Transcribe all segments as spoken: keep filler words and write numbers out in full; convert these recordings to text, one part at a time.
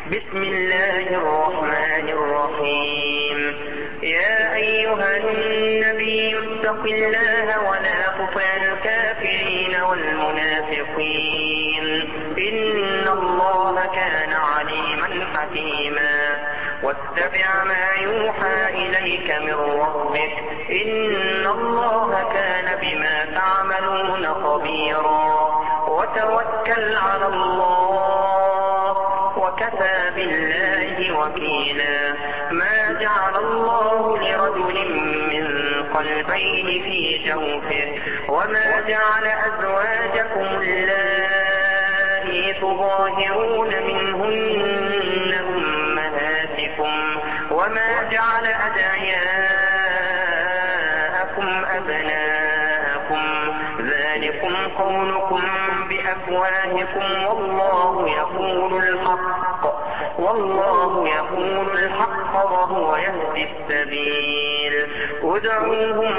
بسم الله الرحمن الرحيم. يا أيها النبي اتق الله ولا تطع الكافرين والمنافقين إن الله كان عليما حكيما. واتبع ما يوحى إليك من ربك إن الله كان بما تعملون خبيرا. وتوكل على الله وكفى بالله وكيلا. ما جعل الله لرجل من قلبين في جوفه وما جعل أزواجكم اللائي تظاهرون منهن أمهاتكم وما جعل أدعياءكم أبناءكم ذلكم قولكم بأفواهكم والله يقول الحق والله يقول الحق وهو يهدي السبيل. ادعوهم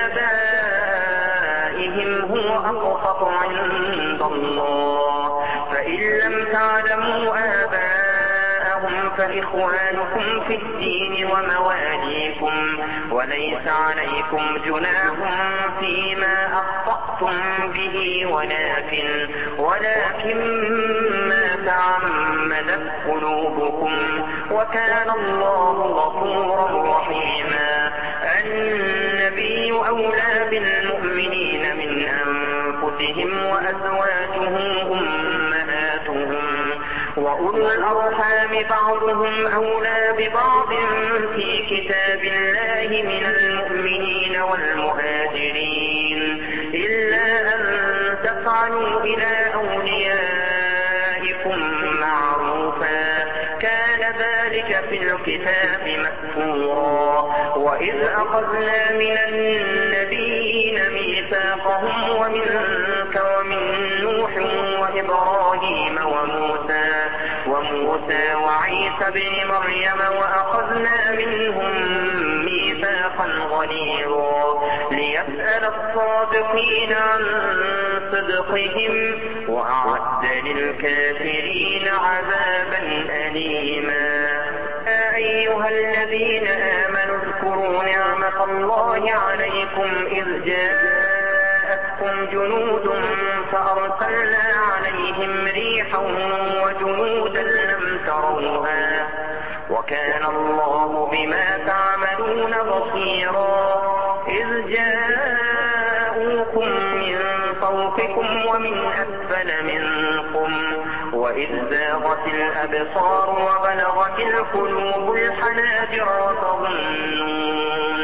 لآبائهم هو أقسط عند الله فإن لم تعلموا آباءهم فإخوانكم في الدين ومواليكم وليس عليكم جناح فيما أخطأتم به ولكن ولكن ما تعمدت قلوبكم وكان الله غفورا رحيما. النبي أولى بالمؤمنين من أنفسهم وأزواجه أمهاتهم وأولو الأرحام بعضهم أولى ببعض في كتاب الله من المؤمنين والمهاجرين إلا أن تفعلوا إلى أوليائكم معروفا كان ذلك في الكتاب مسطورا. وإذ أخذنا من النبيين ميثاقهم ومنك ومن نوح وإبراهيم وموسى وموسى وعيسى بن مريم وأخذنا منهم ميثاقا غليظا ليسأل الصادقين عن صدقهم وأعد للكافرين عذابا أليما. يا أيها الذين آمنوا اذكروا نعمة الله عليكم إذ جاءتكم جنود فأرسلنا عليهم ريحا وجنودا لم تروها وكان الله بما تعملون بصيرا. إذ جاءوكم من فوقكم ومن أسفل منكم وإذ زاغت الأبصار وبلغت القلوب الحناجر وتظنون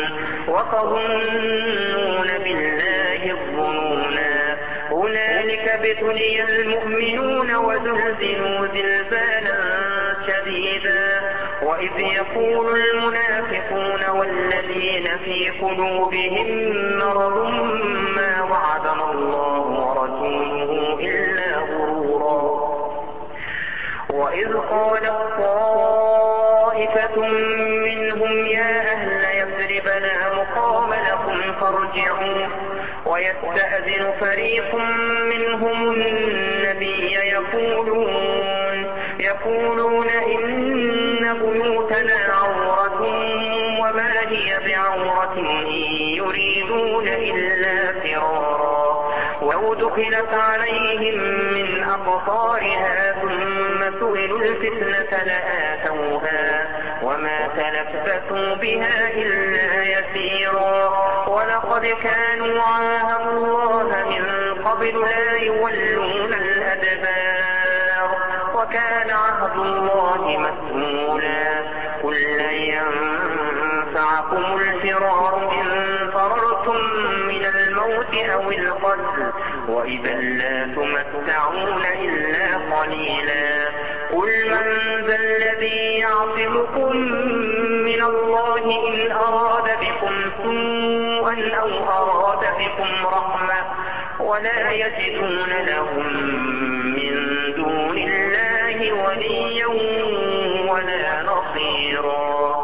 وتظنون بالله الظنونا. هنالك ابتلي المؤمنون وزلزلوا زلزالا شديدا. وإذ يقول المنافقون والذين في قلوبهم مرض ما وعدنا الله ورسوله إلا غرورا. وإذ قالت طائفة منهم يا أهل يثرب لا مقام لكم فارجعوا ويستأذن فريق منهم النبي يقولون يقولون إن بيوتنا عورة وما هي بعورة إن يريدون إلا فرارا. ولو دخلت عليهم من أقطارها ثم سئلوا الفتنة لآتوها وما تلبثوا بها إلا يسيرا. ولقد كانوا عاهدوا الله من قبل لا يولون الأدبار وكان عهد الله مسؤولا. قل لن ينفعكم الفرار إن فررتم من الموت أو القتل وإذا لا تمتعون إلا قليلا. قل من ذا الذي يعصمكم من الله إن أراد بكم سوءا أو أراد بكم رحمة ولا يجدون لهم من دون الله وليا ولا نصيرا.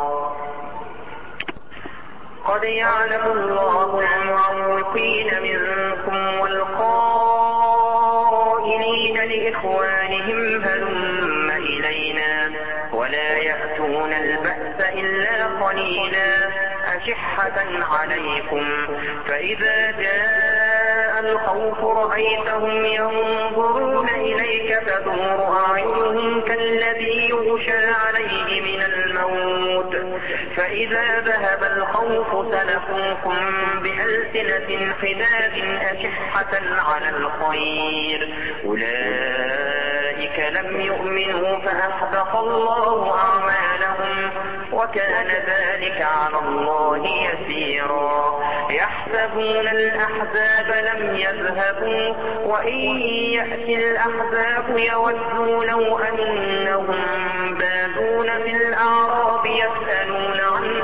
قد يعلم الله المعوقين منكم والقائلين لإخوانهم هلم إلينا ولا يأتون البأس إلا قليلا أشحة عليكم فإذا جاء الخوف رأيتهم ينظرون إليك تدور أعينهم كالذي يغشى عليه من الموت فإذا ذهب الخوف سلقوكم بألسنة حداد أشحة على الخير أولئك لم يؤمنوا فأحبط الله أعمالهم وكان ذلك على الله يسيرا يحسبون الأحزاب لم يذهبوا وإن يأتي الأحزاب يودوا لو أنهم بادون في الأعراب يسألون عن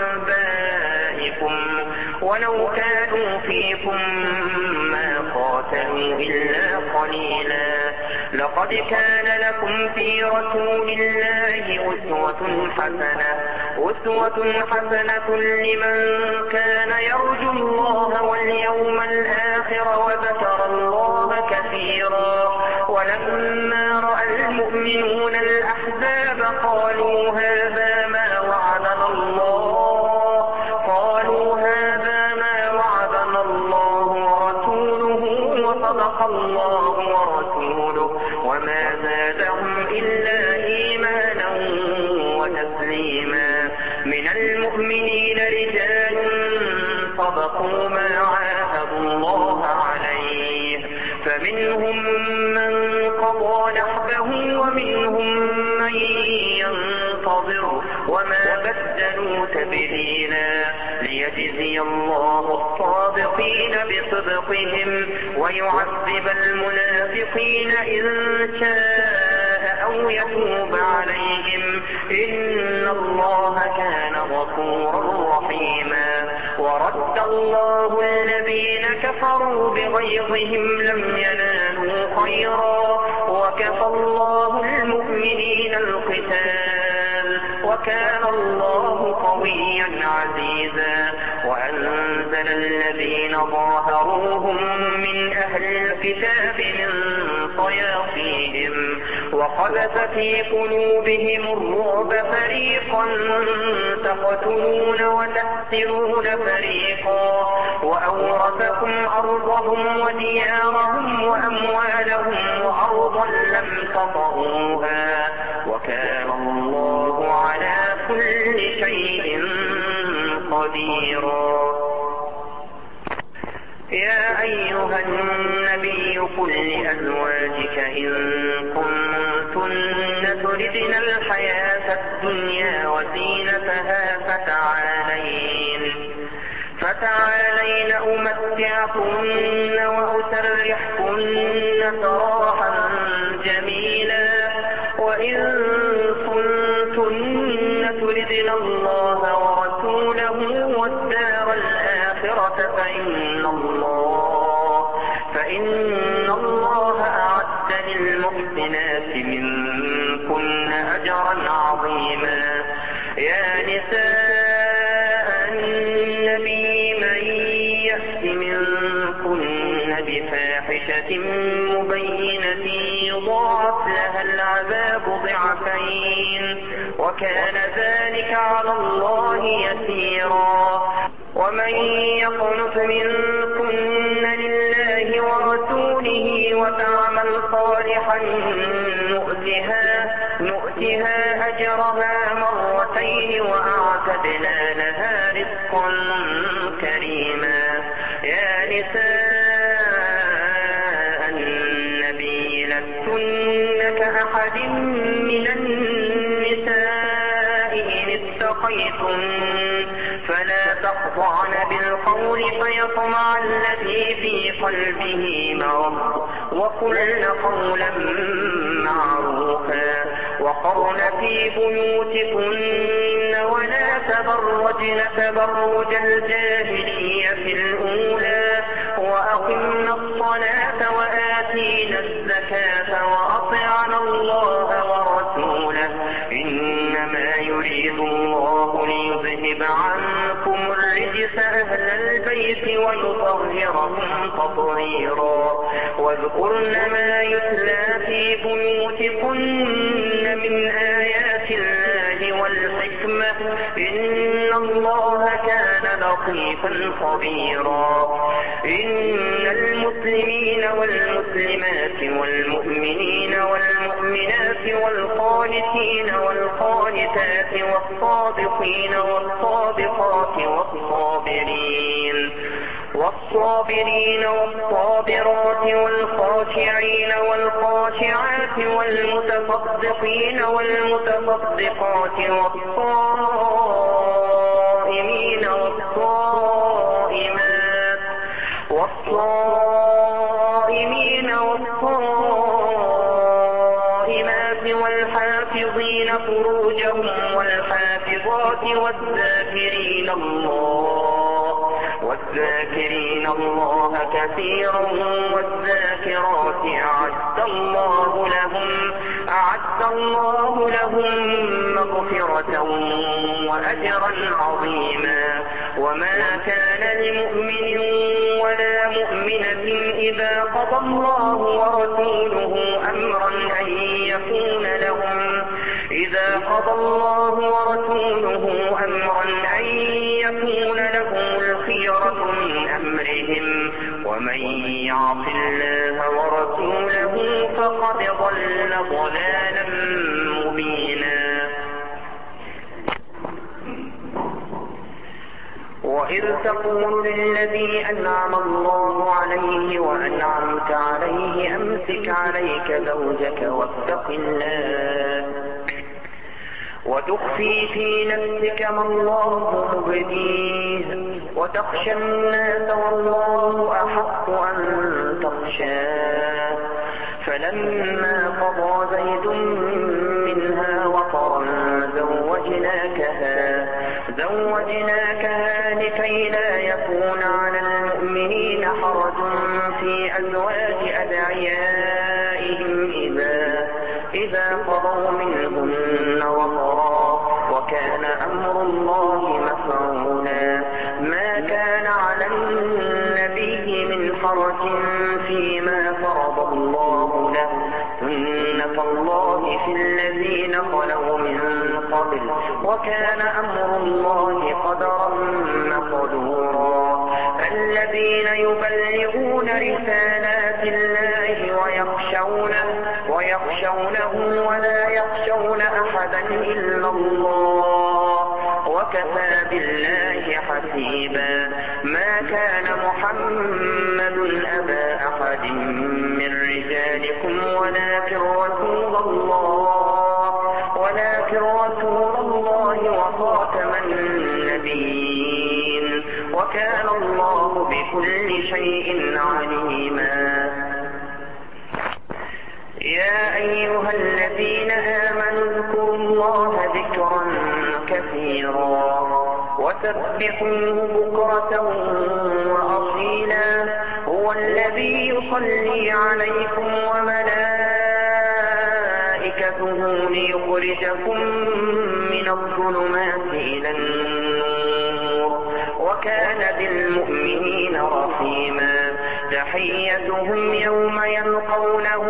أنبائكم ولو كانوا فيكم ما قاتلوا إلا قليلا لقد كان لكم في رسول الله أسوة حسنة أسوة حسنة لمن كان يرجو الله واليوم الآخر وذكر الله كثيرا ولما رأى المؤمنون الأحزاب قالوا هذا ما وعدنا الله قالوا هذا ما وعدنا الله ورسوله وصدق الله ورسوله وما زادهم إلا إيمانا وتسليما من المؤمنين رجال صدقوا ما عاهدوا الله عليه فمنهم من قضى نحبه ومنهم من ينتظر وما بدلوا تبديلا ليجزي الله الصادقين بصدقهم ويعذب المنافقين إن شاء أو يتوب عليهم إن الله كان غفورا رحيما ورد الله الذين كفروا بغيظهم لم ينالوا خيرا وكفى الله المؤمنين القتال وكان الله قويا عزيزا وأنزل الذين ظاهروهم من أهل الكتاب من صياصيهم وقذف في قلوبهم الرعب فريقا تقتلون وتحسرون فريقا وأورثكم أرضهم وديارهم وأموالهم وأرضا لم تطئوها وكان الله على كل شيء قديرا يا أيها النبي قل لأزواجك إن كنتن تردن الحياة الدنيا وزينتها فتعالين فتعالين أمتعكن وأسرحكن سراحا جميلا وإن كنتن تردن الله ورسوله والدار الآخرة فإن الله فإن الله أعد للمحسنات منكن أجرا عظيما يا نساء النبي من يأت منكن بفاحشة مبينة يضاعف لها العذاب ضعفين وكان ذلك على الله يسيرا ومن يقنت منكن لله ورسوله وتعمل صالحا نؤتها نؤتها أجرها مرتين وأعتدنا لها رزقا كريما يا نساء النبي لستن كأحد من النساء إن اتقيتن فلا تخضعن بالقول فيطمع الذي في قلبه مرض وقلن قولا معروفا وقرن في بيوتكن ولا تبرجن تبرج الجاهلية الأولى وأقمنا الصلاة وآتينا الزكاة وأطعنا الله ورسوله إنما يريد الله ليذهب عنكم الرجس أهل البيت ويطهركم تطهيرا واذكرن ما يتلى في بيوتكن من آيات الله الحكمة إن الله كان لطيفا خبيرا. إن المسلمين والمسلمات والمؤمنين والمؤمنات والقانتين والقانتات والصادقين والصادقات والصابرين والصابرين والصابرات والخاشعين والخاشعات والمتصدقين والمتصدقات والصائمين والصائمات والصائمين والصائمات والحافظين فروجهم والحافظات والذاكرين الله والذاكرين الله كثيرا والذاكرات أعد الله لهم أعد الله لهم مغفرة وأجرا عظيما. وما كان لمؤمن ولا مؤمنة إذا قضى الله ورسوله أمرا أن يكون لهم إذا قضى الله ورسوله أمرا أن يكون لهم الخيرة من أمرهم ومن يعص الله ورسوله فقد ضل ضلالا مبينا. وإذ تقول للذي أنعم الله عليه وأنعمت عليه أمسك عليك زوجك واتق الله وتخفي في نفسك ما الله مبديه وتخشى الناس والله أحق أن تخشاه. فلما قضى زيد منها وطرا زوجناكها زوجناكها لكي لا يكون على المؤمنين حرج في أزواج أدعيائهم إذا إذا قضوا منهن وطرا وكان أمر الله مفعولا. ما كان على النبي من حرج فيما فرض الله له سنة الله في الذين خلوا من قبل وكان أمر الله قدرا مقدورا. الذين يبلغون رسالات الله ويخشونه ويخشونه ولا يخشون أحدا إلا الله وكفى بالله حسيبا. ما كان محمد أبا أحد من رجالكم ولكن رسول الله ولكن رسول الله وخاتم النبيين وكان الله بكل شيء عليما. يا أيها الذين آمنوا اذكروا الله ذكرا كثيرا وسبحوه بكرة وأصيلا. هو الذي يصلي عليكم وملائكته ليخرجكم من الظلمات إلى النور وكان بالمؤمنين رحيما. تحيتهم يوم يلقونه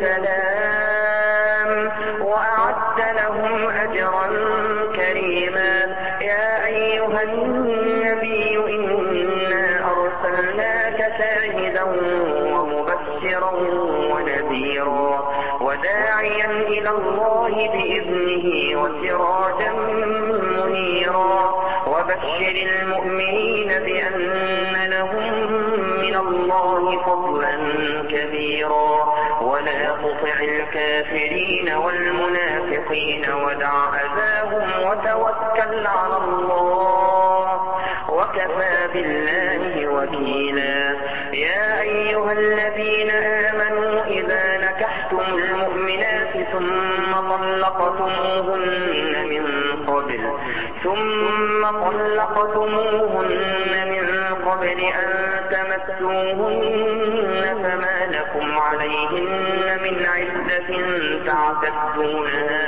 سلام وأعد لهم أجرا كريما. يا أيها النبي إنا أرسلناك شاهدا ومبشرا ونذيرا وداعيا إلى الله بإذنه وسراجا منيرا. وبشر المؤمنين بأن لهم من الله فضلا كبيرا ولا تطع الكافرين والمنافقين ودع أذاهم وتوكل على الله وكفى بالله وكيلا. يا أيها الذين آمنوا إذا نكحتم المؤمنات ثم طلقتموهن من قبل ثم طلقتموهن من قبل أن تمسوهن فما لكم عليهن من عدة تعتدونها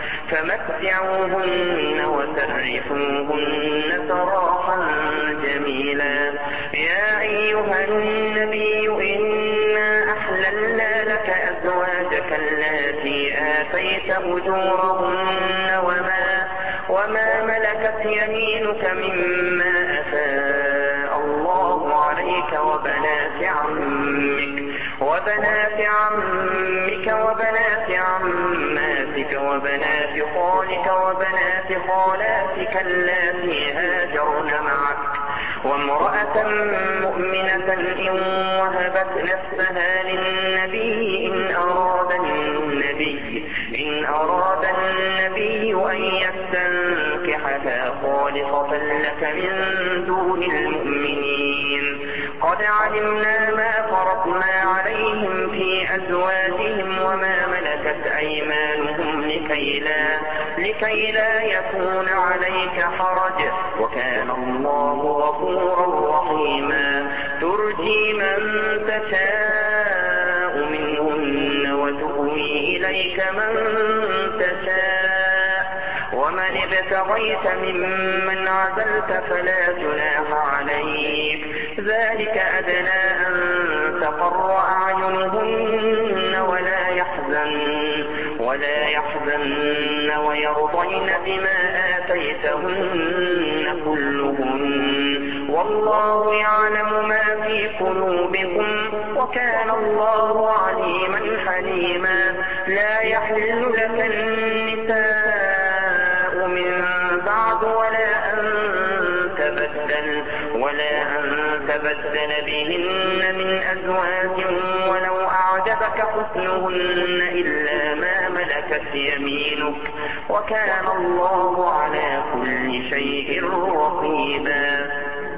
فمتعوهن وسرحوهن سراحا جميلا. يا أيها النبي إنا أحللنا لك أزواجك اللاتي آتيت أجورهن وما وما ملكت يمينك مما أفاء الله عليك وبنات عمك وبنات عمك وبنات عماتك وبنات خالك وبنات خالاتك اللاتي هاجرن معك وامرأة مؤمنة إن وهبت نفسها للنبي إن أراد النبي إن أراد النبي أن يستنكحها خالصة لك من دون المؤمنين قد علمنا ما فرضنا عليهم في أزواجهم وما ملكت أيمانهم لكي لا, لكي لا يكون عليك حرج وكان الله غفورا رحيما ترجي من تشاء منهن وتؤوي إليك من تشاء ومن ابتغيت ممن عزلت فلا جناح عليك ذلك أدنى أن تقر أعينهن ولا يحزن ولا يحزن ويرضين بما آتيتهن كلهن والله يعلم ما في قلوبكم وكان الله عليما حليما لا يحل لك النساء من بعد ولا أن تبدل ولا أن تبدل بهن من أزواج ولو أعجبك حسنهن إلا ما ملكت يمينك وكان الله على كل شيء رقيبا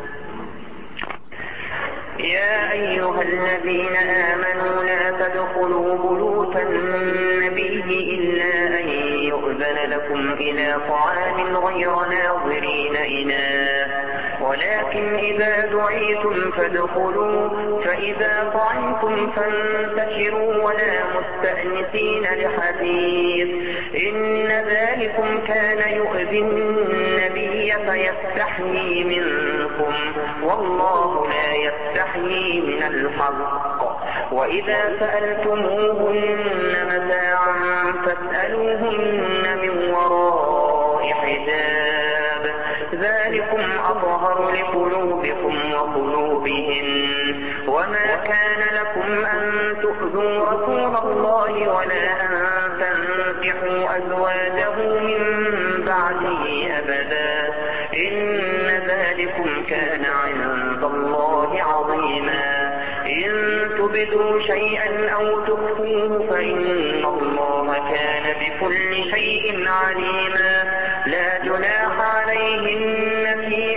يا أيها الذين آمنوا لا تدخلوا بيوت النبي إلا أن يؤذن لكم إلى طعام غير ناظرين إناه ولكن إذا دعيتم فادخلوا فإذا طعمتم فانتشروا ولا مستأنسين لحديث إن ذلكم كان يؤذي النبي فيستحيي منكم والله لا يستحيي من الحق وإذا سألتموهن متاعا فاسألوهن من وراء حجاب ذلكم أطهر لقلوبكم وقلوبهم وما كان لكم أن تؤذوا رسول الله ولا أن تنكحوا أزواجه من بعده أبدا إن ذلكم كان عند الله عظيما إن تبدوا شيئا أو تخفوه فإن الله كان بكل شيء عليما لا جناح عليهن في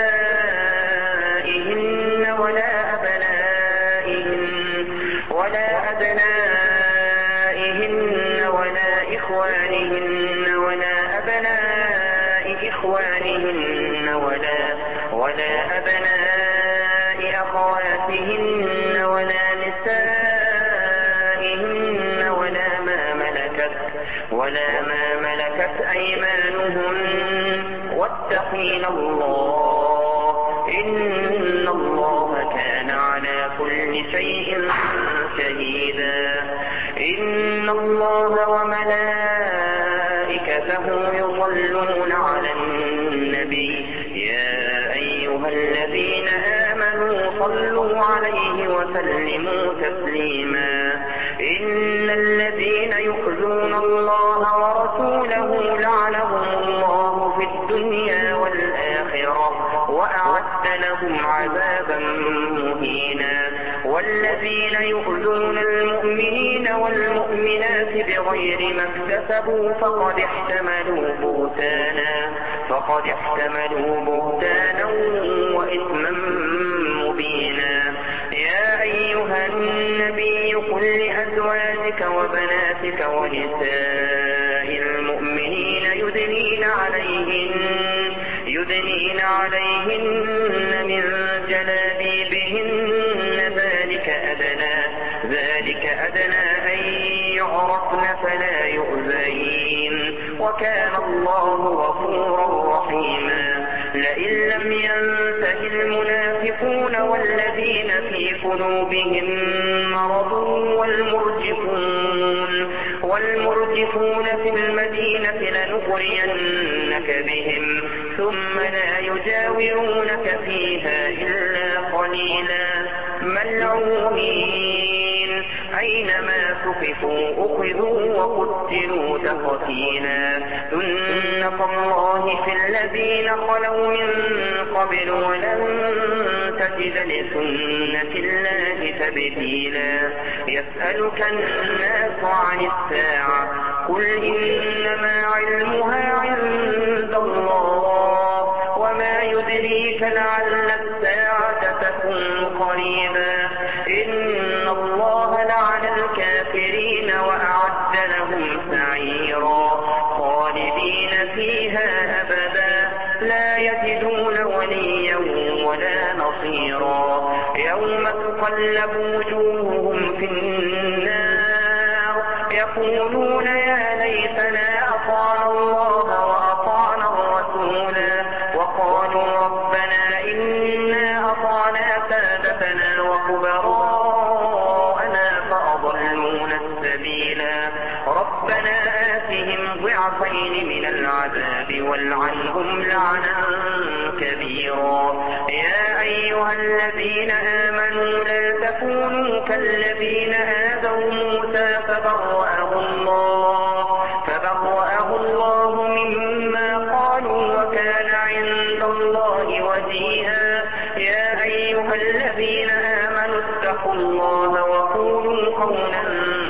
آبائهن ولا أبنائهن ولا أبنائهن ولا إخوانهن ولا أبناء إخوانهن ولا ولا أبناء أخواتهن ولا نسائهن ولا ما ملكت ولا ما ملكت أيمانهن واتقين الله إن الله كان على كل شيء شهيدا إن الله وملائكته يصلون على النبي يا أيها الذين آمنوا صلوا عليه وسلموا تسليما إن الذين يؤذون الله ورسوله لعنهم الله في الدنيا والآخرة وأعد لهم عذابا مهينا والذين يؤذون المؤمنين والمؤمنات بغير ما اكتسبوا فقد احتملوا بهتانا فقد احتملوا بهتانا وإثما مبينا يا أيها النبي قل لأزواجك وبناتك ونساء المؤمنين يدنين عليهن يدنين عليهن من جلابيبهن ذلك أدنى ذلك أدنى أن يعرفن فلا يؤذين وكان الله غفورا رحيما لئن لم ينته المنافقون والذين في قلوبهم مرض والمرجفون والمرجفون في المدينة لنغرينك بهم ثم لا يجاورونك فيها إلا قليلا ملعونين أينما ثقفوا أخذوا وقتلوا تقتيلا سنة الله في الذين خلوا من قبل ولن تجد لسنة الله تبديلا يسألك الناس عن الساعة قل إنما علمها عند الله وما يدريك لعل الساعة تكون قريبا إن الله لعن الكافرين وأعد لهم سعيرا خالدين فيها أبدا لا يجدون وليا ولا نصيرا يوم تقلب وجوههم في النار يقولون يا ليتنا أطعنا الله وأطعنا الرسولا وقالوا ربنا إنا أطعنا سادتنا وكبراءنا فأضلونا السبيلا ربنا آتهم ضعفين من العذاب والعنهم لعنا كبيرا يا أيها الذين آمنوا لا تكونوا كالذين آذوا موسى فبرأه الله فبرأه الله مما قالوا وكان عند الله وجيها يا أيها الذين آمنوا اتقوا الله وقولوا قولا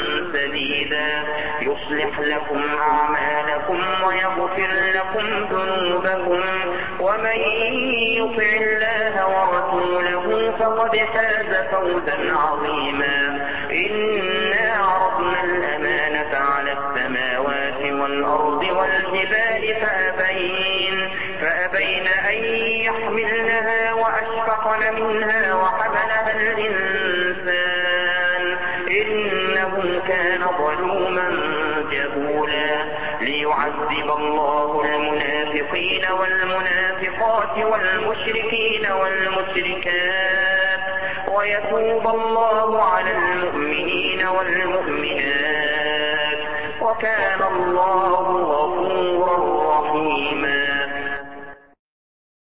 سديدا يصلح لكم أعمالكم ويغفر لكم ذنوبكم ومن يطع الله ورسوله فقد فاز فوزا عظيما إنا عرضنا الأمانة على السماوات والأرض والجبال فأبين فأبين أن يحملنها وأشفقن منها وحملها الإنسان إنه كان ظلوما جهولا ليعذب الله المنافقين والمنافقات والمشركين والمشركات ويتوب الله على المؤمنين والمؤمنات وكان الله